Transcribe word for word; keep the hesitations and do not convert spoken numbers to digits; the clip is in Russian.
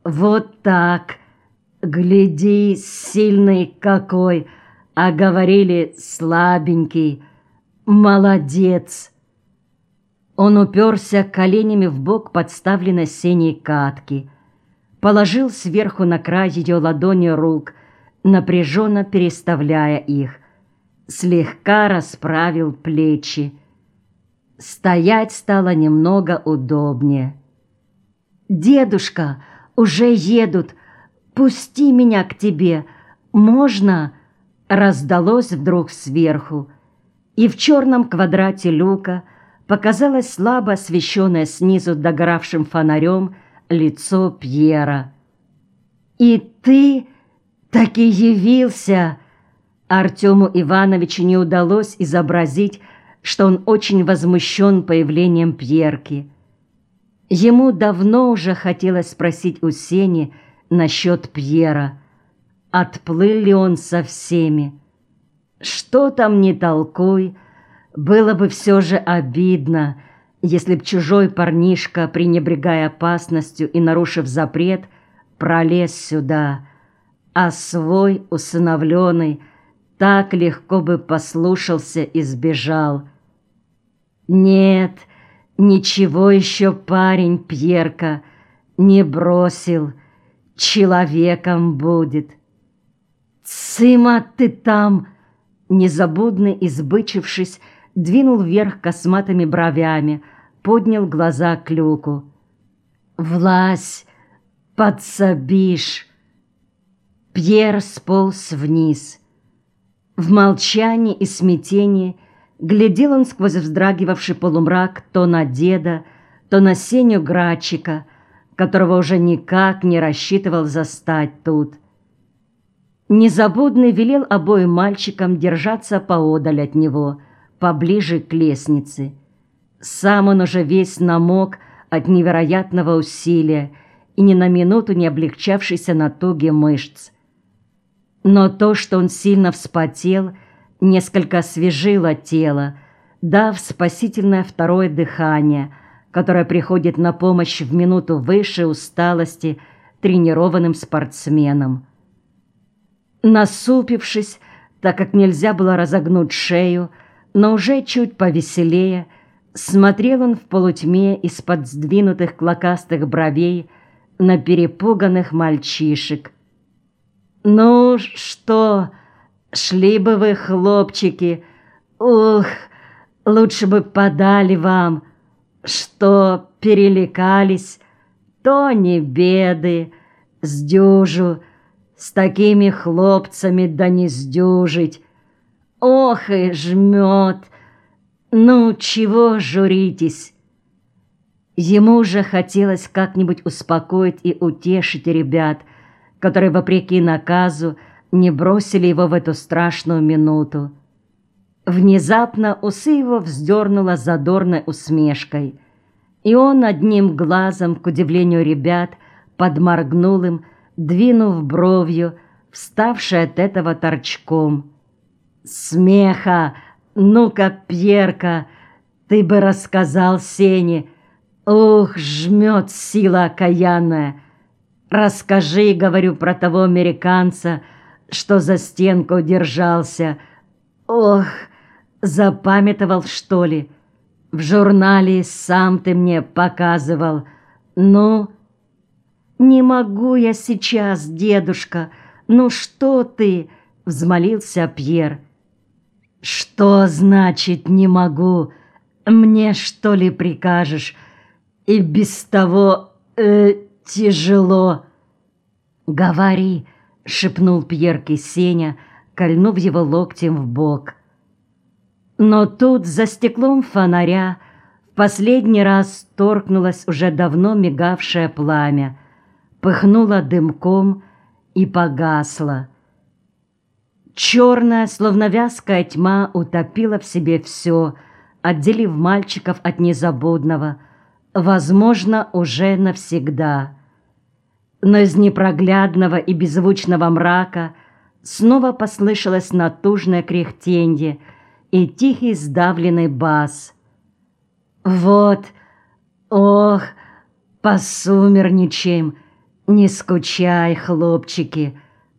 Вот так. Гляди, сильный какой, а говорили слабенький. Молодец. Он уперся коленями в бок подставленной синей катки, положил сверху на край ее ладони рук, напряженно переставляя их, слегка расправил плечи. Стоять стало немного удобнее. «Дедушка, уже едут! Пусти меня к тебе! Можно?» Раздалось вдруг сверху, и в черном квадрате люка показалось слабо освещенное снизу догоравшим фонарем лицо Пьера. «И ты таки явился!» Артему Ивановичу не удалось изобразить, что он очень возмущен появлением Пьерки. Ему давно уже хотелось спросить у Сени насчет Пьера, отплыл ли он со всеми. Что там не толкуй, было бы все же обидно, если б чужой парнишка, пренебрегая опасностью и нарушив запрет, пролез сюда, а свой, усыновленный, так легко бы послушался и сбежал. Нет, ничего еще парень Пьерка не бросил, человеком будет. «Цыма ты там!» Незабудный, избычившись, двинул вверх косматыми бровями, поднял глаза к люку. «Влазь, подсобишь!» Пьер сполз вниз. В молчании и смятении глядел он сквозь вздрагивавший полумрак то на деда, то на Сеню Грачика, которого уже никак не рассчитывал застать тут. Незабудный велел обоим мальчикам держаться поодаль от него, поближе к лестнице. Сам он уже весь намок от невероятного усилия и ни на минуту не облегчавшейся натуги мышц. Но то, что он сильно вспотел, несколько освежило тело, дав спасительное второе дыхание, которое приходит на помощь в минуту высшей усталости тренированным спортсменам. Насупившись, так как нельзя было разогнуть шею, но уже чуть повеселее, смотрел он в полутьме из-под сдвинутых клокастых бровей на перепуганных мальчишек. «Ну что, шли бы вы, хлопчики, ух, лучше бы подали вам, что перелекались, то не беды, сдюжу, с такими хлопцами да не сдюжить. Ох и жмет! Ну, чего журитесь?» Ему же хотелось как-нибудь успокоить и утешить ребят, которые, вопреки наказу, не бросили его в эту страшную минуту. Внезапно усы его вздернуло задорной усмешкой, и он одним глазом, к удивлению ребят, подморгнул им, двинув бровью, вставший от этого торчком. «Смеха! Ну-ка, Пьерка, ты бы рассказал Сене! Ух, жмет сила окаянная! Расскажи, говорю, про того американца, что за стенку держался. Ох, запамятовал, что ли? В журнале сам ты мне показывал. Ну...» «Не могу я сейчас, дедушка! Ну что ты?» — взмолился Пьер. «Что значит «не могу»? Мне, что ли, прикажешь? И без того э, тяжело». «Говори!» — шепнул Пьерке Сеня, кольнув его локтем в бок. Но тут за стеклом фонаря в последний раз торкнулось уже давно мигавшее пламя, пыхнуло дымком и погасло. Черная, словно вязкая тьма, утопила в себе все, отделив мальчиков от незабудного, возможно, уже навсегда. Но из непроглядного и беззвучного мрака снова послышалось натужное кряхтенье и тихий сдавленный бас. «Вот, ох, посумерничаем, Не скучай, хлопчики,